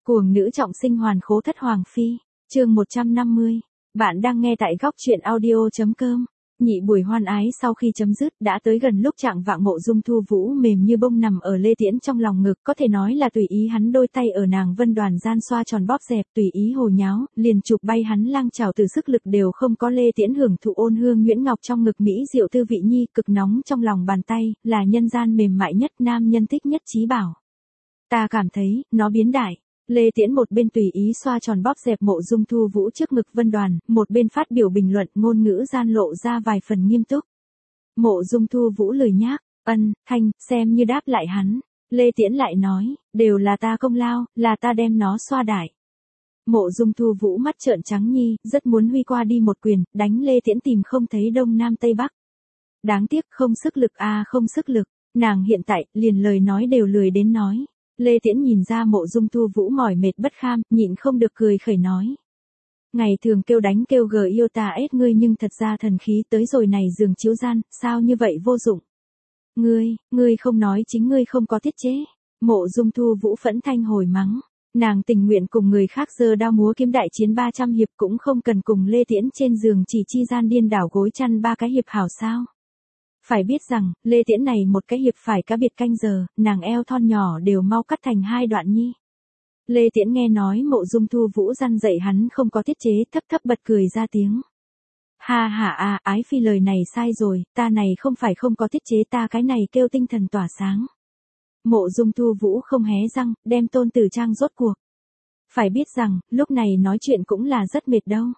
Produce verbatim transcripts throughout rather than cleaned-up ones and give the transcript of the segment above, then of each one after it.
Cuồng nữ trọng sinh hoàn khố thất hoàng phi, chương một trăm năm mươi. Bạn đang nghe tại góc truyện audio.com. Nhị buổi hoan ái sau khi chấm dứt đã tới gần lúc trạng vạng, Mộ Dung Thu Vũ mềm như bông nằm ở Lê Tiễn trong lòng ngực, có thể nói là tùy ý hắn đôi tay ở nàng vân đoàn gian xoa tròn bóp dẹp, tùy ý hồ nháo, liền chụp bay hắn lang trảo từ sức lực đều không có. Lê Tiễn hưởng thụ ôn hương nhuyễn ngọc trong ngực mỹ diệu tư vị nhi, cực nóng trong lòng bàn tay, là nhân gian mềm mại nhất, nam nhân thích nhất trí bảo. Ta cảm thấy, nó biến đại. Lê Tiễn một bên tùy ý xoa tròn bóp dẹp Mộ Dung Thu Vũ trước ngực vân đoàn, một bên phát biểu bình luận, ngôn ngữ gian lộ ra vài phần nghiêm túc. Mộ Dung Thu Vũ lười nhác, ân, thanh, xem như đáp lại hắn. Lê Tiễn lại nói, đều là ta công lao, là ta đem nó xoa đại. Mộ Dung Thu Vũ mắt trợn trắng nhi, rất muốn huy qua đi một quyền, đánh Lê Tiễn tìm không thấy đông nam tây bắc. Đáng tiếc không sức lực a à, không sức lực, nàng hiện tại, liền lời nói đều lười đến nói. Lê Tiễn nhìn ra Mộ Dung Thu Vũ mỏi mệt bất kham, nhịn không được cười khẩy nói. Ngày thường kêu đánh kêu gờ yêu ta ết ngươi, nhưng thật ra thần khí tới rồi này giường chiếu gian, sao như vậy vô dụng. Ngươi, ngươi không nói chính ngươi không có tiết chế. Mộ Dung Thu Vũ phẫn thanh hồi mắng. Nàng tình nguyện cùng người khác giơ đao múa kiếm đại chiến ba trăm hiệp, cũng không cần cùng Lê Tiễn trên giường chỉ chi gian điên đảo gối chăn ba cái hiệp hảo sao. Phải biết rằng, Lê Tiễn này một cái hiệp phải cá biệt canh giờ, nàng eo thon nhỏ đều mau cắt thành hai đoạn nhi. Lê Tiễn nghe nói Mộ Dung Thu Vũ răn dạy hắn không có tiết chế, thấp thấp bật cười ra tiếng. Ha ha a, ái phi lời này sai rồi, ta này không phải không có tiết chế, ta cái này kêu tinh thần tỏa sáng. Mộ Dung Thu Vũ không hé răng, đem tôn tử trang rốt cuộc. Phải biết rằng, lúc này nói chuyện cũng là rất mệt đâu.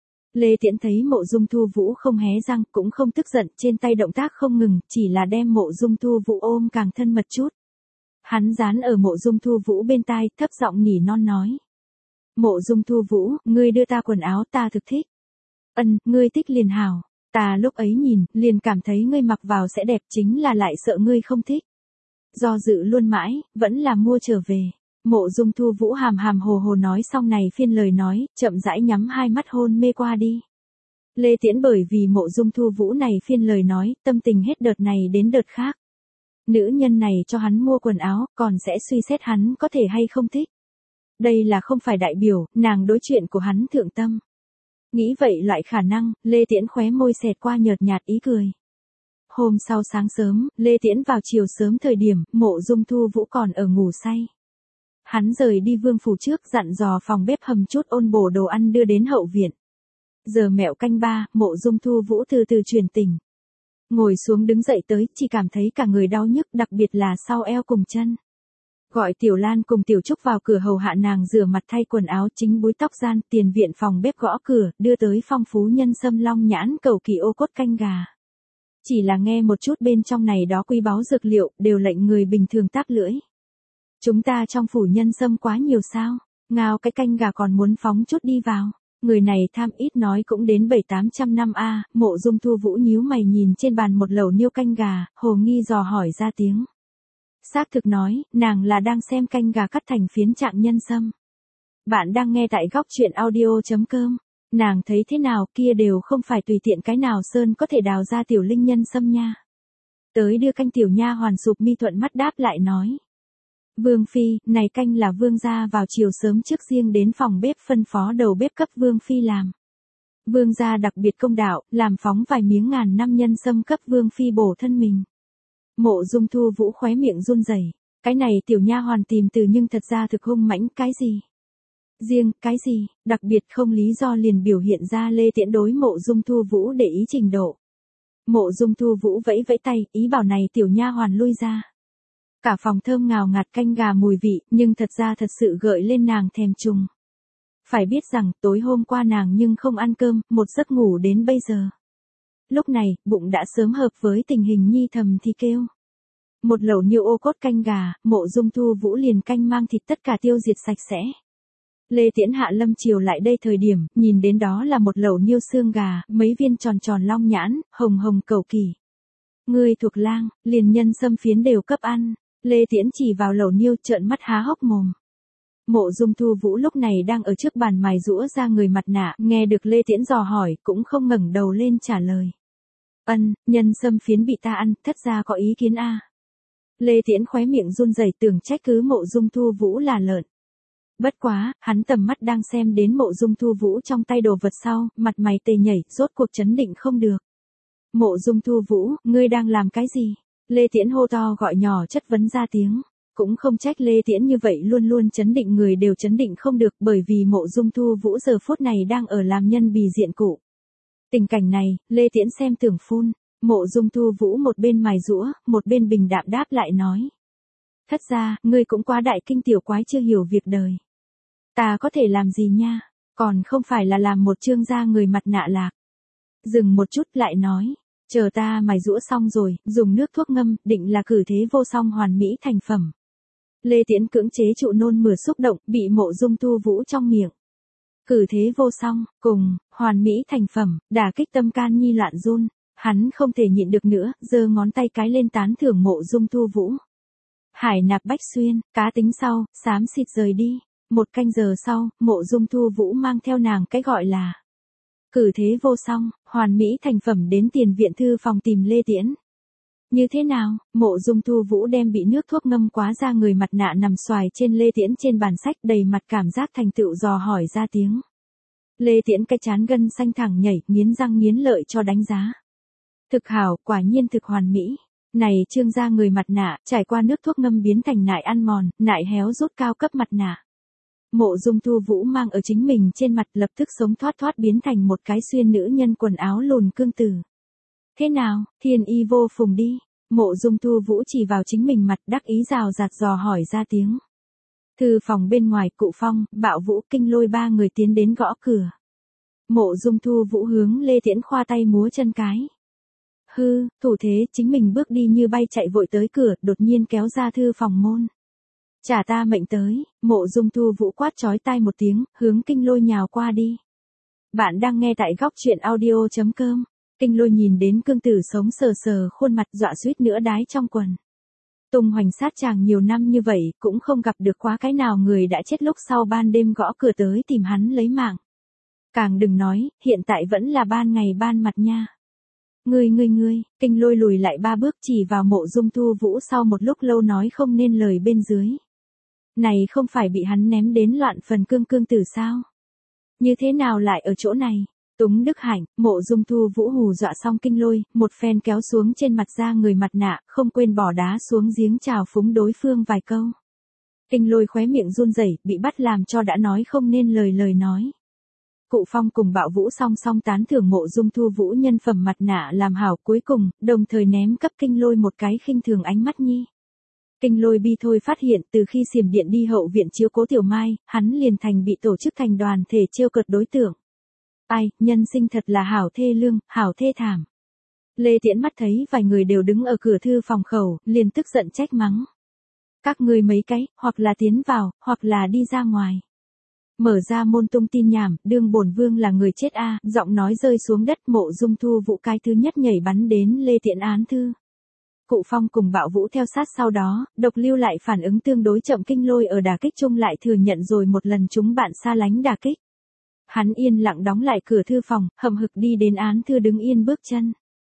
Lê Tiễn thấy Mộ Dung Thu Vũ không hé răng, cũng không tức giận, trên tay động tác không ngừng, chỉ là đem Mộ Dung Thu Vũ ôm càng thân mật chút. Hắn dán ở Mộ Dung Thu Vũ bên tai, thấp giọng nỉ non nói. Mộ Dung Thu Vũ, ngươi đưa ta quần áo, ta thực thích. Ân, ngươi thích liền hảo, ta lúc ấy nhìn, liền cảm thấy ngươi mặc vào sẽ đẹp, chính là lại sợ ngươi không thích. Do dự luôn mãi, vẫn là mua trở về. Mộ Dung Thu Vũ hàm hàm hồ hồ nói xong này phiên lời nói, chậm rãi nhắm hai mắt hôn mê qua đi. Lê Tiễn bởi vì Mộ Dung Thu Vũ này phiên lời nói, tâm tình hết đợt này đến đợt khác. Nữ nhân này cho hắn mua quần áo, còn sẽ suy xét hắn có thể hay không thích. Đây là không phải đại biểu, nàng đối chuyện của hắn thượng tâm. Nghĩ vậy loại khả năng, Lê Tiễn khóe môi xẹt qua nhợt nhạt ý cười. Hôm sau sáng sớm, Lê Tiễn vào chiều sớm thời điểm, Mộ Dung Thu Vũ còn ở ngủ say. Hắn rời đi vương phủ trước, dặn dò phòng bếp hầm chút ôn bổ đồ ăn đưa đến hậu viện. Giờ mẹo canh ba, Mộ Dung Thu Vũ từ từ chuyển tỉnh. Ngồi xuống đứng dậy tới, chỉ cảm thấy cả người đau nhức, đặc biệt là sau eo cùng chân. Gọi Tiểu Lan cùng Tiểu Trúc vào cửa hầu hạ nàng rửa mặt thay quần áo, chính búi tóc gian, tiền viện phòng bếp gõ cửa, đưa tới phong phú nhân sâm long nhãn cầu kỳ ô cốt canh gà. Chỉ là nghe một chút bên trong này đó quý báu dược liệu, đều lệnh người bình thường táp lưỡi. Chúng ta trong phủ nhân sâm quá nhiều sao, ngao cái canh gà còn muốn phóng chút đi vào. Người này tham ít nói cũng đến bảy tám trăm năm a. À. Mộ Dung Thu Vũ nhíu mày nhìn trên bàn một lẩu niêu canh gà, hồ nghi dò hỏi ra tiếng. Xác thực nói, nàng là đang xem canh gà cắt thành phiến trạng nhân sâm. Bạn đang nghe tại góc truyện audio.com. Nàng thấy thế nào, kia đều không phải tùy tiện cái nào sơn có thể đào ra tiểu linh nhân sâm nha. Tới đưa canh tiểu nha hoàn sụp mi thuận mắt đáp lại nói. Vương phi, này canh là vương gia vào chiều sớm trước riêng đến phòng bếp phân phó đầu bếp cấp vương phi làm. Vương gia đặc biệt công đạo, làm phóng vài miếng ngàn năm nhân sâm cấp vương phi bổ thân mình. Mộ Dung Thu Vũ khóe miệng run rẩy, cái này tiểu nha hoàn tìm từ nhưng thật ra thực hung mãnh, cái gì? Riêng, cái gì? Đặc biệt không lý do liền biểu hiện ra Lê Tiễn đối Mộ Dung Thu Vũ để ý trình độ. Mộ Dung Thu Vũ vẫy vẫy tay, ý bảo này tiểu nha hoàn lui ra. Cả phòng thơm ngào ngạt canh gà mùi vị, nhưng thật ra thật sự gợi lên nàng thèm trùng. Phải biết rằng, tối hôm qua nàng nhưng không ăn cơm, một giấc ngủ đến bây giờ. Lúc này, bụng đã sớm hợp với tình hình nhi thầm thì kêu. Một lẩu niêu ô cốt canh gà, Mộ Dung Thu Vũ liền canh mang thịt tất cả tiêu diệt sạch sẽ. Lê Tiễn hạ lâm chiều lại đây thời điểm, nhìn đến đó là một lẩu niêu xương gà, mấy viên tròn tròn long nhãn, hồng hồng cầu kỳ. Ngươi thuộc lang, liền nhân sâm phiến đều cấp ăn. Lê Tiễn chỉ vào lẩu niêu trợn mắt há hốc mồm. Mộ Dung Thu Vũ lúc này đang ở trước bàn mài rũa ra người mặt nạ, nghe được Lê Tiễn dò hỏi, cũng không ngẩng đầu lên trả lời. Ân, nhân sâm phiến bị ta ăn, thất gia có ý kiến a. Lê Tiễn khóe miệng run rẩy, tưởng trách cứ Mộ Dung Thu Vũ là lợn. Bất quá, hắn tầm mắt đang xem đến Mộ Dung Thu Vũ trong tay đồ vật sau, mặt mày tê nhảy, rốt cuộc chấn định không được. Mộ Dung Thu Vũ, ngươi đang làm cái gì? Lê Tiễn hô to gọi nhỏ chất vấn ra tiếng. Cũng không trách Lê Tiễn như vậy luôn luôn chấn định người đều chấn định không được bởi vì Mộ Dung Thu Vũ giờ phút này đang ở làm nhân bì diện cụ. Tình cảnh này, Lê Tiễn xem tưởng phun, Mộ Dung Thu Vũ một bên mài giũa, một bên bình đạm đáp lại nói. Thất ra, ngươi cũng quá đại kinh tiểu quái chưa hiểu việc đời. Ta có thể làm gì nha, còn không phải là làm một trương gia người mặt nạ lạc. Dừng một chút lại nói, chờ ta mài giũa xong rồi, dùng nước thuốc ngâm, định là cử thế vô song hoàn mỹ thành phẩm. Lê Tiễn cưỡng chế trụ nôn mửa xúc động, bị Mộ Dung Thu Vũ trong miệng. Cử thế vô song, cùng, hoàn mỹ thành phẩm, đả kích tâm can nhi loạn run, hắn không thể nhịn được nữa, giơ ngón tay cái lên tán thưởng Mộ Dung Thu Vũ. Hải nạp bách xuyên, cá tính sau, xám xịt rời đi. Một canh giờ sau, Mộ Dung Thu Vũ mang theo nàng cái gọi là cử thế vô song, hoàn mỹ thành phẩm đến tiền viện thư phòng tìm Lê Tiễn. Như thế nào? Mộ Dung Thu Vũ đem bị nước thuốc ngâm quá ra người mặt nạ nằm xoài trên Lê Tiễn trên bàn sách đầy mặt cảm giác thành tựu dò hỏi ra tiếng. Lê Tiễn cái chán gân xanh thẳng nhảy, nghiến răng nghiến lợi cho đánh giá. Thực hảo, quả nhiên thực hoàn mỹ. Này trương gia người mặt nạ, trải qua nước thuốc ngâm biến thành nại ăn mòn, nại héo rút cao cấp mặt nạ. Mộ Dung Thu Vũ mang ở chính mình trên mặt lập tức sống thoát thoát biến thành một cái xuyên nữ nhân quần áo lùn cương tử. Thế nào, thiên y vô phùng đi. Mộ Dung Thu Vũ chỉ vào chính mình mặt đắc ý rào rạt dò hỏi ra tiếng. Thư phòng bên ngoài Cụ Phong, Bạo Vũ Kinh Lôi ba người tiến đến gõ cửa. Mộ Dung Thu Vũ hướng Lê Tiễn khoa tay múa chân cái. Hư, thủ thế chính mình bước đi như bay chạy vội tới cửa, đột nhiên kéo ra thư phòng môn. Trả ta mệnh tới, Mộ Dung Thu Vũ quát chói tai một tiếng, hướng Kinh Lôi nhào qua đi. Bạn đang nghe tại góc truyện audio chấm com. Kinh Lôi nhìn đến cương tử sống sờ sờ khuôn mặt dọa suýt nữa đái trong quần. Tung hoành sát chàng nhiều năm như vậy, cũng không gặp được quá cái nào người đã chết lúc sau ban đêm gõ cửa tới tìm hắn lấy mạng. Càng đừng nói, hiện tại vẫn là ban ngày ban mặt nha. Ngươi ngươi ngươi, Kinh Lôi lùi lại ba bước chỉ vào Mộ Dung Thu Vũ sau một lúc lâu nói không nên lời bên dưới. Này không phải bị hắn ném đến loạn phần cương cương tử sao? Như thế nào lại ở chỗ này? Túng Đức Hạnh, Mộ Dung Thu Vũ hù dọa xong Kinh Lôi, một phen kéo xuống trên mặt ra người mặt nạ, không quên bỏ đá xuống giếng chào phúng đối phương vài câu. Kinh Lôi khóe miệng run rẩy, bị bắt làm cho đã nói không nên lời lời nói. Cụ Phong cùng Bạo Vũ song song tán thưởng Mộ Dung Thu Vũ nhân phẩm mặt nạ làm hảo cuối cùng, đồng thời ném cấp Kinh Lôi một cái khinh thường ánh mắt nhi. Kinh Lôi bi thôi phát hiện từ khi xiềm điện đi hậu viện chiếu cố Tiểu Mai, hắn liền thành bị tổ chức thành đoàn thể trêu cợt đối tượng. Ai, nhân sinh thật là hảo thê lương, hảo thê thảm. Lê Tiễn mắt thấy vài người đều đứng ở cửa thư phòng khẩu, liền tức giận trách mắng. Các ngươi mấy cái, hoặc là tiến vào, hoặc là đi ra ngoài. Mở ra môn tung tin nhảm, đương bổn vương là người chết a, giọng nói rơi xuống đất. Mộ Dung Thu Vũ cái thứ nhất nhảy bắn đến Lê Tiễn án thư. Cụ Phong cùng Bạo Vũ theo sát sau đó, độc lưu lại phản ứng tương đối chậm. Kinh Lôi ở đả kích chung lại thừa nhận rồi một lần chúng bạn xa lánh đả kích. Hắn yên lặng đóng lại cửa thư phòng, hậm hực đi đến án thư đứng yên bước chân.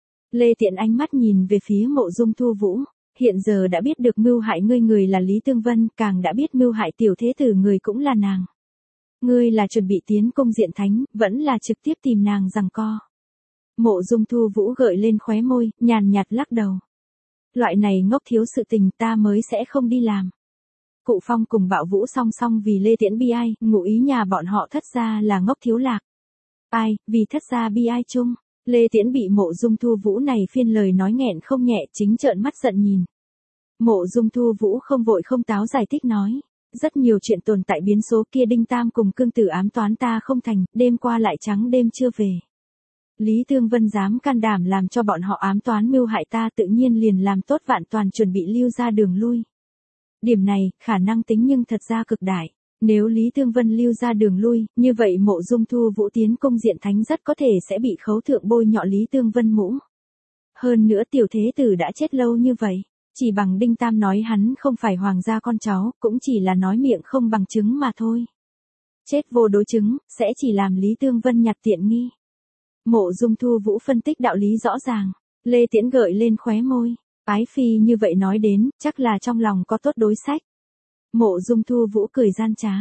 Lê Tiễn ánh mắt nhìn về phía Mộ Dung Thu Vũ, hiện giờ đã biết được mưu hại ngươi người là Lý Tương Vân, càng đã biết mưu hại tiểu thế tử người cũng là nàng. Ngươi là chuẩn bị tiến công diện thánh, vẫn là trực tiếp tìm nàng giằng co. Mộ Dung Thu Vũ gợi lên khóe môi, nhàn nhạt lắc đầu. Loại này ngốc thiếu sự tình ta mới sẽ không đi làm. Cụ Phong cùng Bạo Vũ song song vì Lê Tiễn bi ai, ngụ ý nhà bọn họ thất gia là ngốc thiếu lạc. Ai, vì thất gia bi ai chung. Lê Tiễn bị Mộ Dung Thu Vũ này phiên lời nói nghẹn không nhẹ, chính trợn mắt giận nhìn. Mộ Dung Thu Vũ không vội không táo giải thích nói. Rất nhiều chuyện tồn tại biến số kia Đinh Tam cùng cương tử ám toán ta không thành, đêm qua lại trắng đêm chưa về. Lý Tương Vân dám can đảm làm cho bọn họ ám toán mưu hại ta tự nhiên liền làm tốt vạn toàn chuẩn bị lưu ra đường lui. Điểm này, khả năng tính nhưng thật ra cực đại. Nếu Lý Tương Vân lưu ra đường lui, như vậy Mộ Dung Thu Vũ tiến công diện thánh rất có thể sẽ bị khấu thượng bôi nhọ Lý Tương Vân mũ. Hơn nữa tiểu thế tử đã chết lâu như vậy. Chỉ bằng Đinh Tam nói hắn không phải hoàng gia con cháu, cũng chỉ là nói miệng không bằng chứng mà thôi. Chết vô đối chứng, sẽ chỉ làm Lý Tương Vân nhặt tiện nghi. Mộ Dung Thu Vũ phân tích đạo lý rõ ràng. Lê Tiễn gợi lên khóe môi. Ái phi như vậy nói đến, chắc là trong lòng có tốt đối sách. Mộ Dung Thu Vũ cười gian trá.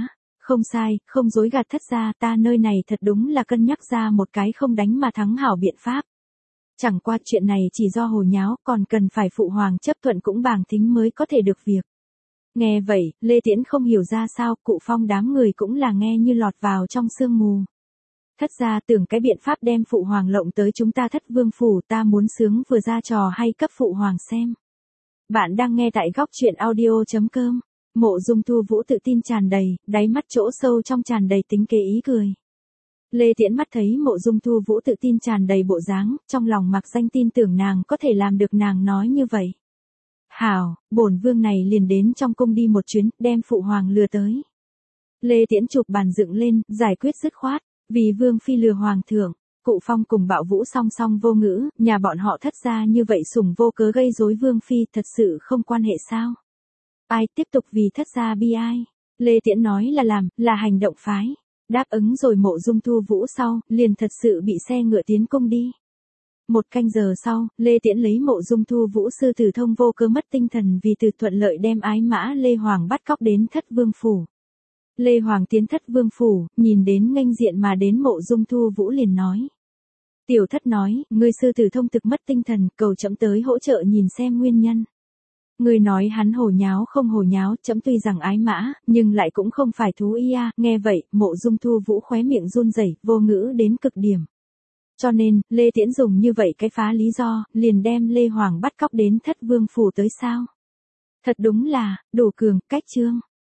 Không sai, không dối gạt thất gia, ta nơi này thật đúng là cân nhắc ra một cái không đánh mà thắng hảo biện pháp. Chẳng qua chuyện này chỉ do hồ nháo, còn cần phải phụ hoàng chấp thuận cũng bàng tính mới có thể được việc. Nghe vậy, Lê Tiễn không hiểu ra sao, cụ Phong đám người cũng là nghe như lọt vào trong sương mù. Thất gia tưởng cái biện pháp đem phụ hoàng lộng tới chúng ta Thất Vương phủ, ta muốn sướng vừa ra trò hay cấp phụ hoàng xem. Bạn đang nghe tại góc truyện audio chấm com. Mộ Dung Thu Vũ tự tin tràn đầy, đáy mắt chỗ sâu trong tràn đầy tính kế ý cười. Lê Tiễn mắt thấy Mộ Dung Thu Vũ tự tin tràn đầy bộ dáng, trong lòng mặc danh tin tưởng nàng có thể làm được nàng nói như vậy. Hảo, bổn vương này liền đến trong cung đi một chuyến, đem phụ hoàng lừa tới. Lê Tiễn chụp bàn dựng lên, giải quyết dứt khoát, vì vương phi lừa hoàng thượng. Cụ Phong cùng Bạo Vũ song song vô ngữ, nhà bọn họ Thất gia như vậy sủng vô cớ gây rối vương phi, thật sự không quan hệ sao? Ai tiếp tục vì Thất gia bi ai? Lê Tiễn nói là làm, là hành động phái. Đáp ứng rồi Mộ Dung Thu Vũ sau, liền thật sự bị xe ngựa tiến cung đi. Một canh giờ sau, Lê Tiễn lấy Mộ Dung Thu Vũ sư tử thông vô cớ mất tinh thần vì từ thuận lợi đem ái mã Lê Hoàng bắt cóc đến Thất Vương phủ. Lê Hoàng tiến Thất Vương phủ, nhìn đến nghênh diện mà đến Mộ Dung Thu Vũ liền nói. Tiểu Thất nói, ngươi sư tử thông thực mất tinh thần, cầu trẫm tới hỗ trợ nhìn xem nguyên nhân. Ngươi nói hắn hồ nháo không hồ nháo, trẫm tuy rằng ái mã, nhưng lại cũng không phải thú y a. Nghe vậy, Mộ Dung Thu Vũ khóe miệng run rẩy, vô ngữ đến cực điểm. Cho nên, Lê Tiễn dùng như vậy cái phá lý do, liền đem Lê Hoàng bắt cóc đến Thất Vương phủ tới sao? Thật đúng là, đủ cường, cách trương.